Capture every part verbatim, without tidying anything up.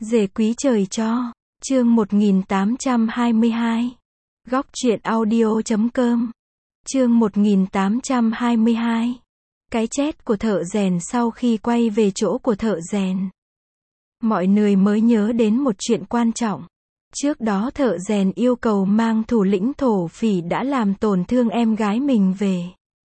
Dề quý trời cho. Chương một nghìn tám trăm hai mươi hai. Góc truyện audio chấm com. Chương một nghìn tám trăm hai mươi hai. Cái chết của thợ rèn. Sau khi quay về chỗ của thợ rèn, mọi người mới nhớ đến một chuyện quan trọng. Trước đó thợ rèn yêu cầu mang thủ lĩnh thổ phỉ đã làm tổn thương em gái mình về,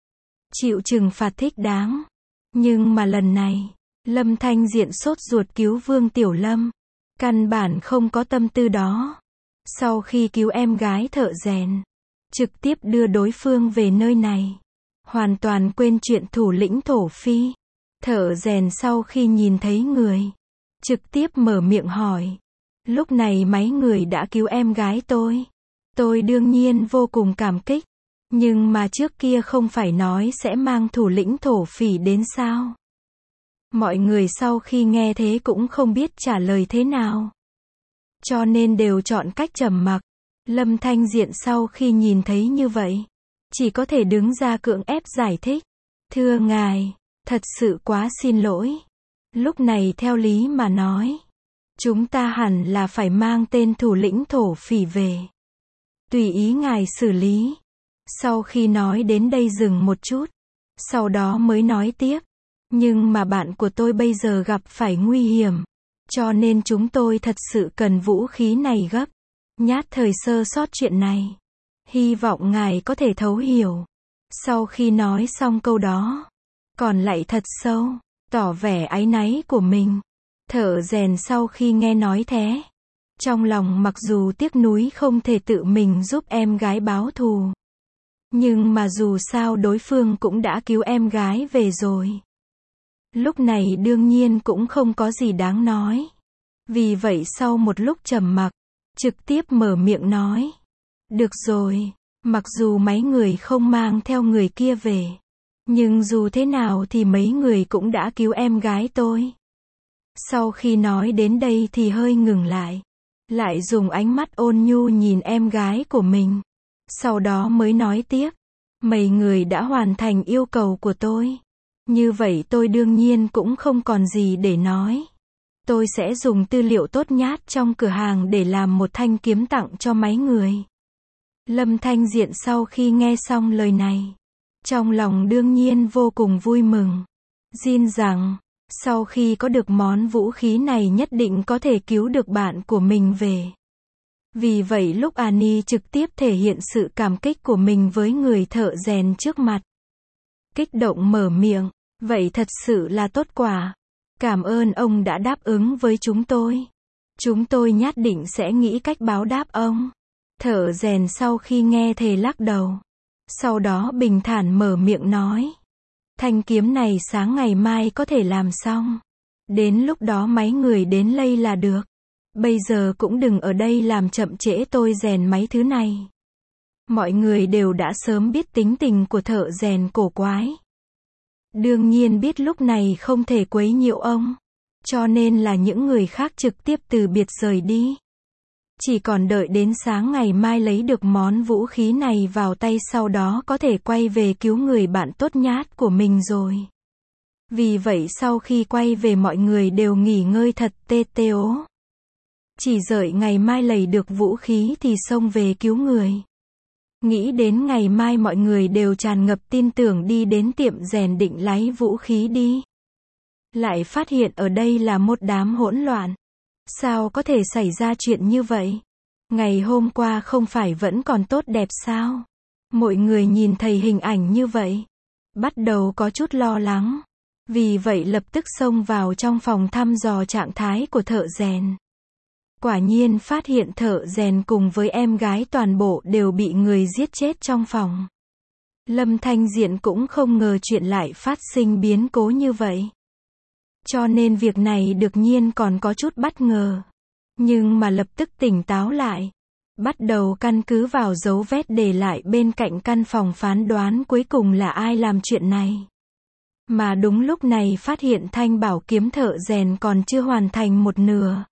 chịu trừng phạt thích đáng. Nhưng mà lần này, Lâm Thanh Diện sốt ruột cứu Vương Tiểu Lâm, căn bản không có tâm tư đó. Sau khi cứu em gái thợ rèn, trực tiếp đưa đối phương về nơi này, hoàn toàn quên chuyện thủ lĩnh thổ phi. Thợ rèn sau khi nhìn thấy người, trực tiếp mở miệng hỏi. Lúc này mấy người đã cứu em gái tôi. Tôi đương nhiên vô cùng cảm kích. Nhưng mà trước kia không phải nói sẽ mang thủ lĩnh thổ phỉ đến sao? Mọi người sau khi nghe thế cũng không biết trả lời thế nào, cho nên đều chọn cách trầm mặc. Lâm Thanh Diện sau khi nhìn thấy như vậy, chỉ có thể đứng ra cưỡng ép giải thích. Thưa ngài, thật sự quá xin lỗi. Lúc này theo lý mà nói, chúng ta hẳn là phải mang tên thủ lĩnh thổ phỉ về. Tùy ý ngài xử lý. Sau khi nói đến đây dừng một chút, sau đó mới nói tiếp. Nhưng mà bạn của tôi bây giờ gặp phải nguy hiểm, cho nên chúng tôi thật sự cần vũ khí này gấp. Nhát thời sơ sót chuyện này, hy vọng ngài có thể thấu hiểu. Sau khi nói xong câu đó, còn lại thật sâu, tỏ vẻ áy náy của mình. Thợ rèn sau khi nghe nói thế, trong lòng mặc dù tiếc nuối không thể tự mình giúp em gái báo thù, nhưng mà dù sao đối phương cũng đã cứu em gái về rồi. Lúc này đương nhiên cũng không có gì đáng nói. Vì vậy sau một lúc trầm mặc, trực tiếp mở miệng nói. Được rồi, mặc dù mấy người không mang theo người kia về, nhưng dù thế nào thì mấy người cũng đã cứu em gái tôi. Sau khi nói đến đây thì hơi ngừng lại, lại dùng ánh mắt ôn nhu nhìn em gái của mình. Sau đó mới nói tiếp. Mấy người đã hoàn thành yêu cầu của tôi. Như vậy tôi đương nhiên cũng không còn gì để nói. Tôi sẽ dùng tư liệu tốt nhất trong cửa hàng để làm một thanh kiếm tặng cho mấy người. Lâm Thanh Diện sau khi nghe xong lời này, trong lòng đương nhiên vô cùng vui mừng. Tin rằng, sau khi có được món vũ khí này nhất định có thể cứu được bạn của mình về. Vì vậy lúc Annie trực tiếp thể hiện sự cảm kích của mình với người thợ rèn trước mặt, kích động mở miệng. Vậy thật sự là tốt quả. Cảm ơn ông đã đáp ứng với chúng tôi. Chúng tôi nhất định sẽ nghĩ cách báo đáp ông. Thợ rèn sau khi nghe thề lắc đầu. Sau đó bình thản mở miệng nói. Thanh kiếm này sáng ngày mai có thể làm xong. Đến lúc đó mấy người đến đây là được. Bây giờ cũng đừng ở đây làm chậm trễ tôi rèn mấy thứ này. Mọi người đều đã sớm biết tính tình của thợ rèn cổ quái. Đương nhiên biết lúc này không thể quấy nhiễu ông, cho nên là những người khác trực tiếp từ biệt rời đi. Chỉ còn đợi đến sáng ngày mai lấy được món vũ khí này vào tay, sau đó có thể quay về cứu người bạn tốt nhát của mình rồi. Vì vậy sau khi quay về mọi người đều nghỉ ngơi thật tê tê ố. Chỉ đợi ngày mai lấy được vũ khí thì xông về cứu người. Nghĩ đến ngày mai mọi người đều tràn ngập tin tưởng đi đến tiệm rèn định lấy vũ khí đi. Lại phát hiện ở đây là một đám hỗn loạn. Sao có thể xảy ra chuyện như vậy? Ngày hôm qua không phải vẫn còn tốt đẹp sao? Mọi người nhìn thấy hình ảnh như vậy, bắt đầu có chút lo lắng. Vì vậy lập tức xông vào trong phòng thăm dò trạng thái của thợ rèn. Quả nhiên phát hiện thợ rèn cùng với em gái toàn bộ đều bị người giết chết trong phòng. Lâm Thanh Diện cũng không ngờ chuyện lại phát sinh biến cố như vậy. Cho nên việc này đương nhiên còn có chút bất ngờ. Nhưng mà lập tức tỉnh táo lại. Bắt đầu căn cứ vào dấu vết để lại bên cạnh căn phòng phán đoán cuối cùng là ai làm chuyện này. Mà đúng lúc này phát hiện thanh bảo kiếm thợ rèn còn chưa hoàn thành một nửa.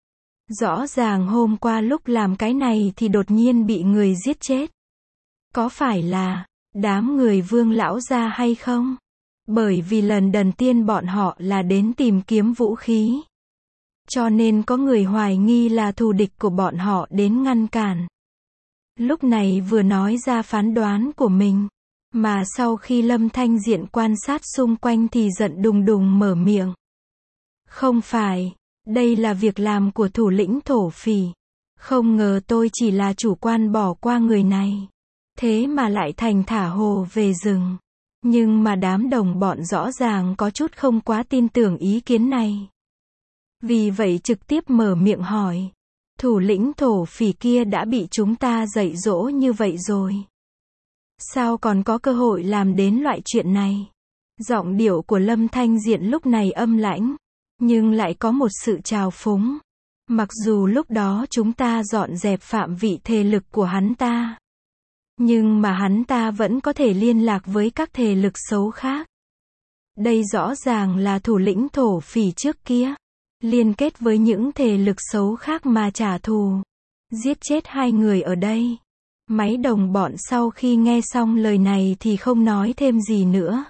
Rõ ràng hôm qua lúc làm cái này thì đột nhiên bị người giết chết. Có phải là đám người Vương lão gia hay không? Bởi vì lần đầu tiên bọn họ là đến tìm kiếm vũ khí, cho nên có người hoài nghi là thù địch của bọn họ đến ngăn cản. Lúc này vừa nói ra phán đoán của mình, mà sau khi Lâm Thanh Diện quan sát xung quanh thì giận đùng đùng mở miệng. Không phải, đây là việc làm của thủ lĩnh thổ phỉ. Không ngờ tôi chỉ là chủ quan bỏ qua người này. Thế mà lại thành thả hồ về rừng. Nhưng mà đám đồng bọn rõ ràng có chút không quá tin tưởng ý kiến này. Vì vậy trực tiếp mở miệng hỏi. Thủ lĩnh thổ phỉ kia đã bị chúng ta dạy dỗ như vậy rồi. Sao còn có cơ hội làm đến loại chuyện này? Giọng điệu của Lâm Thanh Diện lúc này âm lãnh, nhưng lại có một sự trào phúng. Mặc dù lúc đó chúng ta dọn dẹp phạm vị thể lực của hắn ta, nhưng mà hắn ta vẫn có thể liên lạc với các thể lực xấu khác. Đây rõ ràng là thủ lĩnh thổ phỉ trước kia, liên kết với những thể lực xấu khác mà trả thù, giết chết hai người ở đây. Mấy đồng bọn sau khi nghe xong lời này thì không nói thêm gì nữa.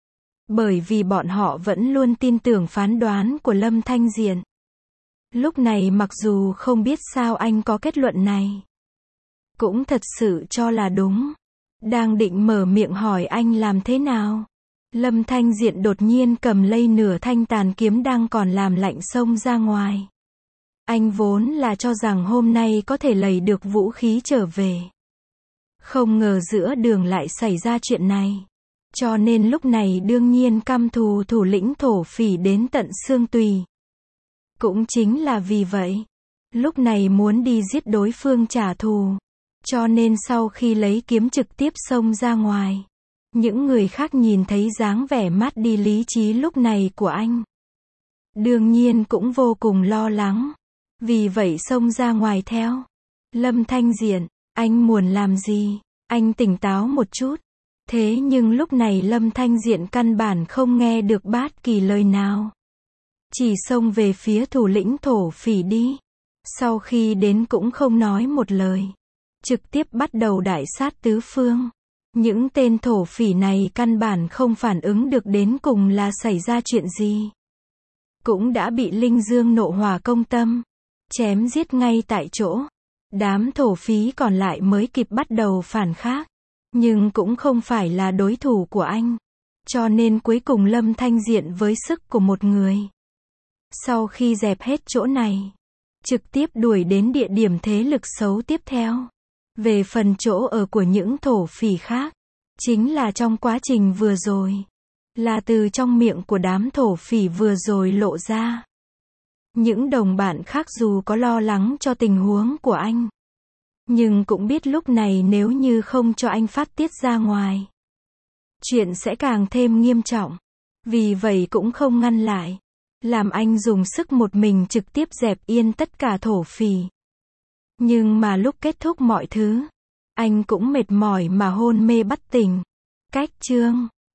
Bởi vì bọn họ vẫn luôn tin tưởng phán đoán của Lâm Thanh Diện. Lúc này mặc dù không biết sao anh có kết luận này, cũng thật sự cho là đúng. Đang định mở miệng hỏi anh làm thế nào, Lâm Thanh Diện đột nhiên cầm lấy nửa thanh tàn kiếm đang còn làm lạnh xông ra ngoài. Anh vốn là cho rằng hôm nay có thể lấy được vũ khí trở về. Không ngờ giữa đường lại xảy ra chuyện này. Cho nên lúc này đương nhiên căm thù thủ lĩnh thổ phỉ đến tận xương tùy. Cũng chính là vì vậy, lúc này muốn đi giết đối phương trả thù. Cho nên sau khi lấy kiếm trực tiếp xông ra ngoài, những người khác nhìn thấy dáng vẻ mất đi lý trí lúc này của anh, đương nhiên cũng vô cùng lo lắng. Vì vậy xông ra ngoài theo. Lâm Thanh Diện, anh muốn làm gì? Anh tỉnh táo một chút. Thế nhưng lúc này Lâm Thanh Diện căn bản không nghe được bất kỳ lời nào. Chỉ xông về phía thủ lĩnh thổ phỉ đi. Sau khi đến cũng không nói một lời. Trực tiếp bắt đầu đại sát tứ phương. Những tên thổ phỉ này căn bản không phản ứng được đến cùng là xảy ra chuyện gì. Cũng đã bị Linh Dương nộ hỏa công tâm, chém giết ngay tại chỗ. Đám thổ phí còn lại mới kịp bắt đầu phản kháng. Nhưng cũng không phải là đối thủ của anh. Cho nên cuối cùng Lâm Thanh Diện với sức của một người, sau khi dẹp hết chỗ này, trực tiếp đuổi đến địa điểm thế lực xấu tiếp theo. Về phần chỗ ở của những thổ phỉ khác, chính là trong quá trình vừa rồi, là từ trong miệng của đám thổ phỉ vừa rồi lộ ra. Những đồng bạn khác dù có lo lắng cho tình huống của anh, nhưng cũng biết lúc này nếu như không cho anh phát tiết ra ngoài, chuyện sẽ càng thêm nghiêm trọng. Vì vậy cũng không ngăn lại, làm anh dùng sức một mình trực tiếp dẹp yên tất cả thổ phỉ. Nhưng mà lúc kết thúc mọi thứ, anh cũng mệt mỏi mà hôn mê bất tỉnh. Cách chương